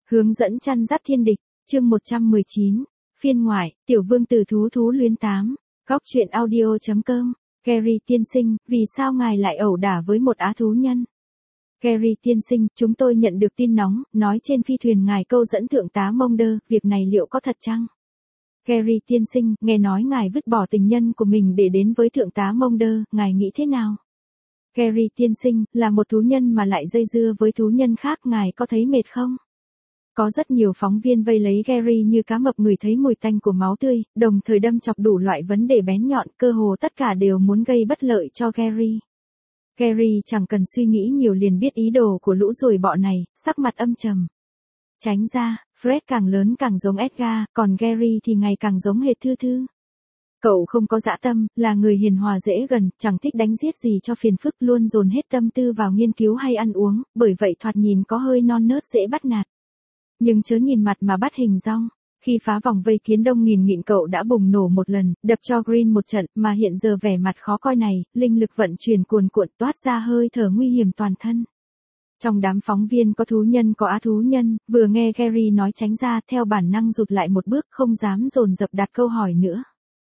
Hướng dẫn chăn dắt thiên địch, chương 119, phiên ngoại, tiểu vương tử thú thú luyến 8, góc truyện audio.com, Gary tiên sinh, vì sao ngài lại ẩu đả với một á thú nhân? Gary tiên sinh, chúng tôi nhận được tin nóng, nói trên phi thuyền ngài câu dẫn thượng tá Mulder, việc này liệu có thật chăng? Gary tiên sinh, nghe nói ngài vứt bỏ tình nhân của mình để đến với thượng tá Mulder, ngài nghĩ thế nào? Gary tiên sinh, là một thú nhân mà lại dây dưa với thú nhân khác, ngài có thấy mệt không? Có rất nhiều phóng viên vây lấy Gary như cá mập ngửi thấy mùi tanh của máu tươi, đồng thời đâm chọc đủ loại vấn đề bén nhọn, cơ hồ tất cả đều muốn gây bất lợi cho Gary. Gary chẳng cần suy nghĩ nhiều liền biết ý đồ của lũ ruồi bọ này, sắc mặt âm trầm. Tránh ra, Fred càng lớn càng giống Edgar, còn Gary thì ngày càng giống hệt Thư Thư. Cậu không có dã tâm, là người hiền hòa dễ gần, chẳng thích đánh giết gì cho phiền phức, luôn dồn hết tâm tư vào nghiên cứu hay ăn uống, bởi vậy thoạt nhìn có hơi non nớt dễ bắt nạt. Nhưng chớ nhìn mặt mà bắt hình dong. Khi phá vòng vây kiến đông nghìn nghịn cậu đã bùng nổ một lần, đập cho Green một trận, mà hiện giờ vẻ mặt khó coi này, linh lực vận chuyển cuồn cuộn toát ra hơi thở nguy hiểm toàn thân. Trong đám phóng viên có thú nhân có á thú nhân, vừa nghe Gary nói tránh ra, theo bản năng rụt lại một bước, không dám dồn dập đặt câu hỏi nữa.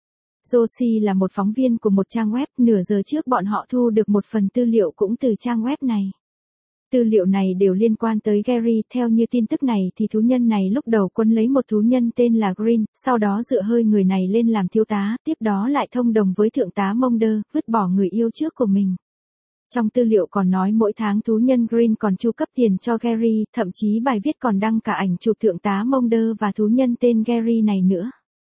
Josie là một phóng viên của một trang web, nửa giờ trước bọn họ thu được một phần tư liệu cũng từ trang web này. Tư liệu này đều liên quan tới Gary, theo như tin tức này thì thú nhân này lúc đầu quấn lấy một thú nhân tên là Green, sau đó dựa hơi người này lên làm thiếu tá, tiếp đó lại thông đồng với thượng tá Mulder, vứt bỏ người yêu trước của mình. Trong tư liệu còn nói mỗi tháng thú nhân Green còn chu cấp tiền cho Gary, thậm chí bài viết còn đăng cả ảnh chụp thượng tá Mulder và thú nhân tên Gary này nữa.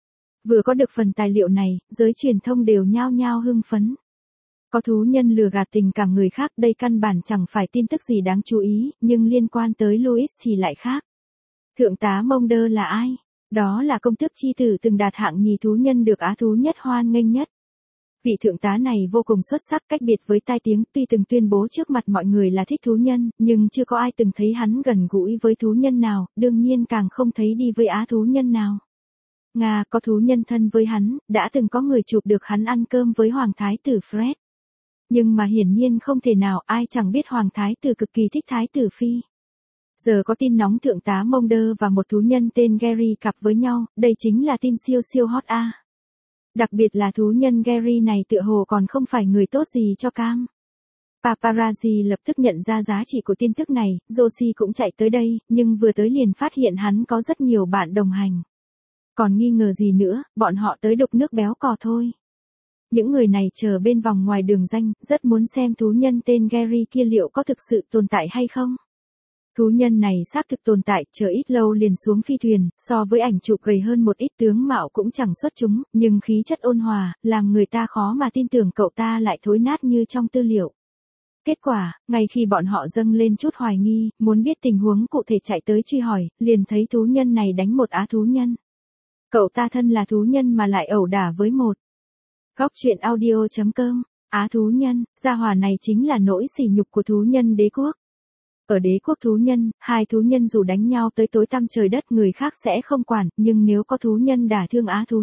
Vừa có được phần tài liệu này, giới truyền thông đều nhao nhao hưng phấn. Có thú nhân lừa gạt tình cảm người khác, đây căn bản chẳng phải tin tức gì đáng chú ý, nhưng liên quan tới Louis thì lại khác. Thượng tá Mulder là ai? Đó là công tước chi tử từng đạt hạng nhì thú nhân được á thú nhất hoan nghênh nhất. Vị thượng tá này vô cùng xuất sắc, cách biệt với tai tiếng, tuy từng tuyên bố trước mặt mọi người là thích thú nhân, nhưng chưa có ai từng thấy hắn gần gũi với thú nhân nào, đương nhiên càng không thấy đi với á thú nhân nào. Nga, có thú nhân thân với hắn, đã từng có người chụp được hắn ăn cơm với Hoàng Thái tử Fred. Nhưng mà hiển nhiên không thể nào, ai chẳng biết Hoàng Thái tử cực kỳ thích Thái tử Phi. Giờ có tin nóng thượng tá Mulder và một thú nhân tên Gary cặp với nhau, đây chính là tin siêu siêu hot a. Đặc biệt là thú nhân Gary này tựa hồ còn không phải người tốt gì cho cam. Paparazzi lập tức nhận ra giá trị của tin tức này, Josie cũng chạy tới đây, nhưng vừa tới liền phát hiện hắn có rất nhiều bạn đồng hành. Còn nghi ngờ gì nữa, bọn họ tới đục nước béo cò thôi. Những người này chờ bên vòng ngoài đường danh, rất muốn xem thú nhân tên Gary kia liệu có thực sự tồn tại hay không. Thú nhân này xác thực tồn tại, chờ ít lâu liền xuống phi thuyền, so với ảnh chụp gầy hơn một ít, tướng mạo cũng chẳng xuất chúng, nhưng khí chất ôn hòa, làm người ta khó mà tin tưởng cậu ta lại thối nát như trong tư liệu. Kết quả, ngay khi bọn họ dâng lên chút hoài nghi, muốn biết tình huống cụ thể chạy tới truy hỏi, liền thấy thú nhân này đánh một á thú nhân. Cậu ta thân là thú nhân mà lại ẩu đả với một. Góc truyện audio.com, á thú nhân, gia hỏa này chính là nỗi sỉ nhục của thú nhân đế quốc. Ở đế quốc thú nhân, hai thú nhân dù đánh nhau tới tối tăm trời đất người khác sẽ không quản, nhưng nếu có thú nhân đả thương á thú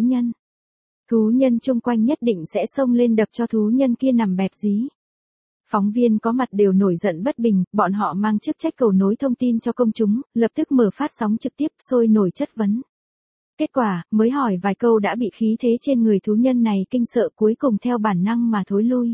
nhân chung quanh nhất định sẽ xông lên đập cho thú nhân kia nằm bẹp dí. Phóng viên có mặt đều nổi giận bất bình, bọn họ mang chức trách cầu nối thông tin cho công chúng, lập tức mở phát sóng trực tiếp, sôi nổi chất vấn. Kết quả, mới hỏi vài câu đã bị khí thế trên người thú nhân này kinh sợ, cuối cùng theo bản năng mà thối lui.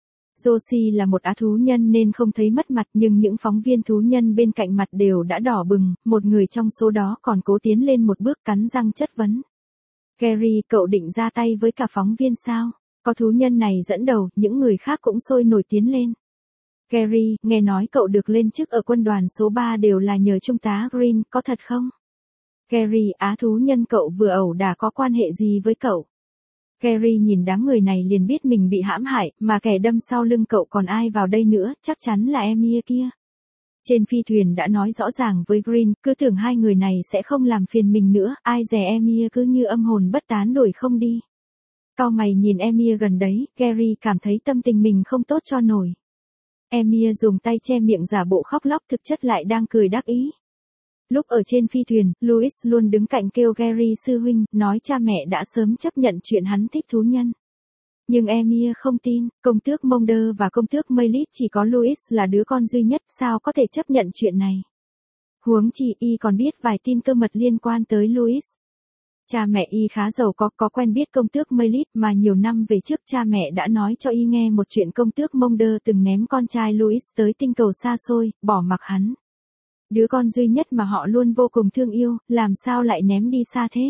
Josie là một á thú nhân nên không thấy mất mặt, nhưng những phóng viên thú nhân bên cạnh mặt đều đã đỏ bừng, một người trong số đó còn cố tiến lên một bước cắn răng chất vấn. Gary, cậu định ra tay với cả phóng viên sao? Có thú nhân này dẫn đầu, những người khác cũng sôi nổi tiến lên. Gary, nghe nói cậu được lên chức ở quân đoàn số 3 đều là nhờ trung tá Green, có thật không? Gary, á thú nhân cậu vừa ẩu đả có quan hệ gì với cậu? Gary nhìn đám người này liền biết mình bị hãm hại, mà kẻ đâm sau lưng cậu còn ai vào đây nữa, chắc chắn là Emir kia. Trên phi thuyền đã nói rõ ràng với Green, cứ tưởng hai người này sẽ không làm phiền mình nữa, ai dè Emir cứ như âm hồn bất tán đuổi không đi. Cau mày nhìn Emir gần đấy, Gary cảm thấy tâm tình mình không tốt cho nổi. Emir dùng tay che miệng giả bộ khóc lóc, thực chất lại đang cười đắc ý. Lúc ở trên phi thuyền, Louis luôn đứng cạnh kêu Gary sư huynh, nói cha mẹ đã sớm chấp nhận chuyện hắn thích thú nhân. Nhưng Emir không tin, công tước Mulder và công tước Maylis chỉ có Louis là đứa con duy nhất, sao có thể chấp nhận chuyện này. Huống chi y còn biết vài tin cơ mật liên quan tới Louis. Cha mẹ y khá giàu có quen biết công tước Melis mà nhiều năm về trước cha mẹ đã nói cho y nghe một chuyện công tước Monder từng ném con trai Louis tới tinh cầu xa xôi, bỏ mặc hắn. Đứa con duy nhất mà họ luôn vô cùng thương yêu, làm sao lại ném đi xa thế?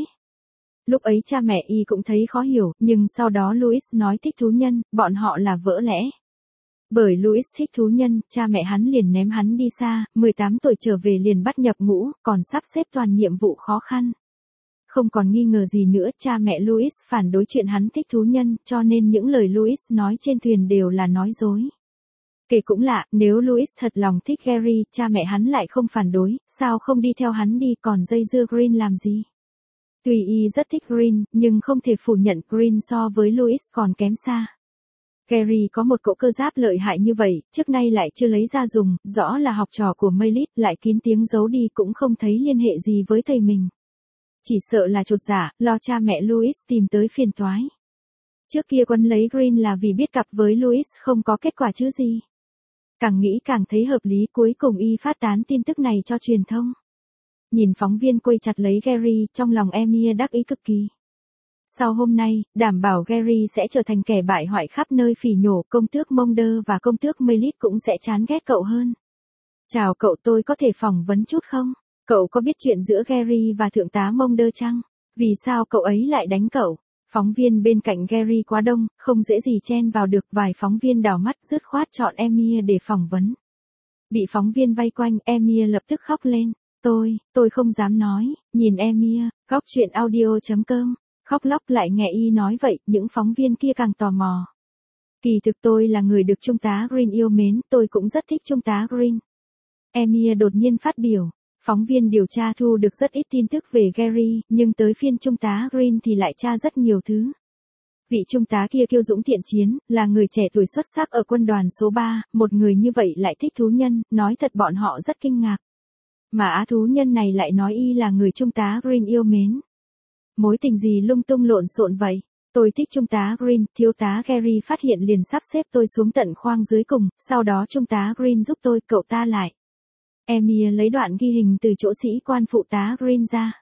Lúc ấy cha mẹ y cũng thấy khó hiểu, nhưng sau đó Louis nói thích thú nhân, bọn họ là vỡ lẽ. Bởi Louis thích thú nhân, cha mẹ hắn liền ném hắn đi xa, 18 tuổi trở về liền bắt nhập ngũ, còn sắp xếp toàn nhiệm vụ khó khăn. Không còn nghi ngờ gì nữa, cha mẹ Louis phản đối chuyện hắn thích thú nhân, cho nên những lời Louis nói trên thuyền đều là nói dối. Kể cũng lạ, nếu Louis thật lòng thích Gary, cha mẹ hắn lại không phản đối, sao không đi theo hắn đi còn dây dưa Green làm gì? Tuy y rất thích Green, nhưng không thể phủ nhận Green so với Louis còn kém xa. Gary có một cỗ cơ giáp lợi hại như vậy, trước nay lại chưa lấy ra dùng, rõ là học trò của Melis, lại kín tiếng giấu đi cũng không thấy liên hệ gì với thầy mình. Chỉ sợ là chột dạ, lo cha mẹ Louis tìm tới phiền toái. Trước kia Quân lấy Green là vì biết cặp với Louis không có kết quả chứ gì. Càng nghĩ càng thấy hợp lý, cuối cùng y phát tán tin tức này cho truyền thông. Nhìn phóng viên quay chặt lấy Gary, trong lòng Emir đắc ý cực kỳ. Sau hôm nay, đảm bảo Gary sẽ trở thành kẻ bại hoại khắp nơi phỉ nhổ, công tước Monder và công tước Melis cũng sẽ chán ghét cậu hơn. Chào cậu, tôi có thể phỏng vấn chút không? Cậu có biết chuyện giữa Gary và thượng tá Monder chăng? Vì sao cậu ấy lại đánh cậu? Phóng viên bên cạnh Gary quá đông, không dễ gì chen vào được, vài phóng viên đảo mắt dứt khoát chọn Emir để phỏng vấn. Bị phóng viên vây quanh, Emir lập tức khóc lên. Tôi không dám nói, nhìn Emir, góc chuyện audio.com, khóc lóc lại nghe y nói vậy, những phóng viên kia càng tò mò. Kỳ thực tôi là người được Trung tá Green yêu mến, tôi cũng rất thích Trung tá Green. Emir đột nhiên phát biểu. Phóng viên điều tra thu được rất ít tin tức về Gary, nhưng tới phiên Trung tá Green thì lại tra rất nhiều thứ. Vị Trung tá kia kiêu dũng thiện chiến, là người trẻ tuổi xuất sắc ở quân đoàn số 3, một người như vậy lại thích thú nhân, nói thật bọn họ rất kinh ngạc. Mà á thú nhân này lại nói y là người Trung tá Green yêu mến. Mối tình gì lung tung lộn xộn vậy? Tôi thích Trung tá Green, thiếu tá Gary phát hiện liền sắp xếp tôi xuống tận khoang dưới cùng, sau đó Trung tá Green giúp tôi, cậu ta lại. Emir lấy đoạn ghi hình từ chỗ sĩ quan phụ tá Green ra.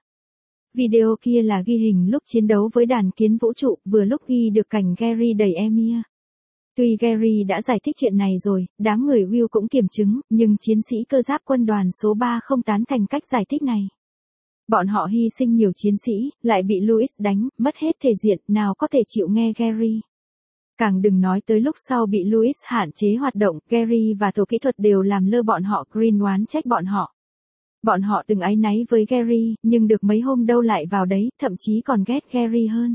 Video kia là ghi hình lúc chiến đấu với đàn kiến vũ trụ, vừa lúc ghi được cảnh Gary đẩy Emir. Tuy Gary đã giải thích chuyện này rồi, đám người Will cũng kiểm chứng, nhưng chiến sĩ cơ giáp quân đoàn số 3 không tán thành cách giải thích này. Bọn họ hy sinh nhiều chiến sĩ, lại bị Louis đánh, mất hết thể diện, nào có thể chịu nghe Gary. Càng đừng nói tới lúc sau bị Louis hạn chế hoạt động, Gary và tổ kỹ thuật đều làm lơ bọn họ, Green oán trách bọn họ. Bọn họ từng áy náy với Gary, nhưng được mấy hôm đâu lại vào đấy, thậm chí còn ghét Gary hơn.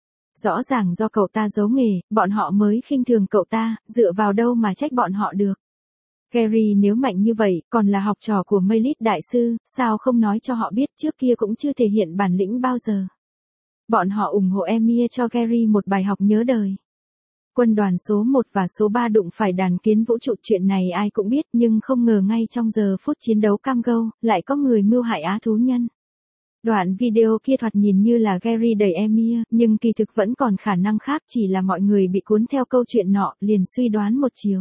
Rõ ràng do cậu ta giấu nghề, bọn họ mới khinh thường cậu ta, dựa vào đâu mà trách bọn họ được. Gary nếu mạnh như vậy, còn là học trò của Melis đại sư, sao không nói cho họ biết, trước kia cũng chưa thể hiện bản lĩnh bao giờ. Bọn họ ủng hộ Emir cho Gary một bài học nhớ đời. Quân đoàn số 1 và số 3 đụng phải đàn kiến vũ trụ, chuyện này ai cũng biết, nhưng không ngờ ngay trong giờ phút chiến đấu cam go, lại có người mưu hại á thú nhân. Đoạn video kia thoạt nhìn như là Gary đẩy Emir, nhưng kỳ thực vẫn còn khả năng khác, chỉ là mọi người bị cuốn theo câu chuyện nọ, liền suy đoán một chiều.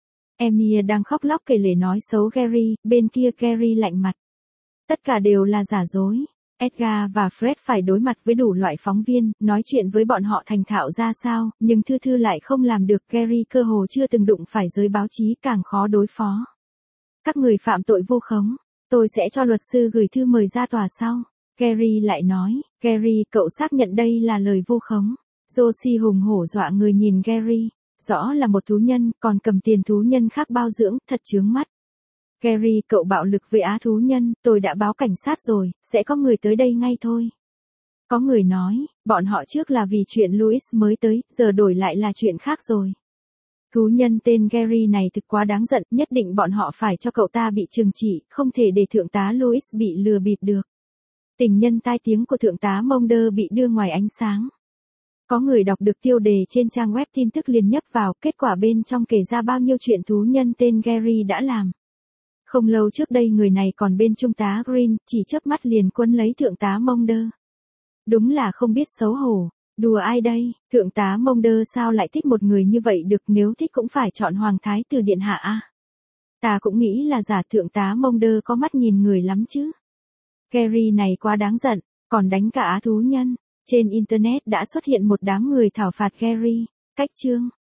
Emir đang khóc lóc kể lể nói xấu Gary, bên kia Gary lạnh mặt. Tất cả đều là giả dối. Edgar và Fred phải đối mặt với đủ loại phóng viên, nói chuyện với bọn họ thành thạo ra sao, nhưng Thư Thư lại không làm được. Gary cơ hồ chưa từng đụng phải giới báo chí, càng khó đối phó. Các người phạm tội vu khống, tôi sẽ cho luật sư gửi thư mời ra tòa sau. Gary lại nói, Gary, cậu xác nhận đây là lời vu khống. Josie hùng hổ dọa người nhìn Gary, rõ là một thú nhân, còn cầm tiền thú nhân khác bao dưỡng, thật chướng mắt. Gary, cậu bạo lực với á thú nhân, tôi đã báo cảnh sát rồi, sẽ có người tới đây ngay thôi. Có người nói, bọn họ trước là vì chuyện Louis mới tới, giờ đổi lại là chuyện khác rồi. Thú nhân tên Gary này thực quá đáng giận, nhất định bọn họ phải cho cậu ta bị trừng trị, không thể để thượng tá Louis bị lừa bịp được. Tình nhân tai tiếng của thượng tá Monder bị đưa ngoài ánh sáng. Có người đọc được tiêu đề trên trang web tin tức liền nhấp vào, kết quả bên trong kể ra bao nhiêu chuyện thú nhân tên Gary đã làm. Không lâu trước đây người này còn bên Trung tá Green, chỉ chớp mắt liền quấn lấy thượng tá Monder. Đúng là không biết xấu hổ. Đùa ai đây, thượng tá Monder sao lại thích một người như vậy được, nếu thích cũng phải chọn Hoàng Thái tử điện hạ a. Ta cũng nghĩ là giả thượng tá Mulder có mắt nhìn người lắm chứ. Gary này quá đáng giận, còn đánh cả á thú nhân. Trên Internet đã xuất hiện một đám người thảo phạt Gary. Cách chương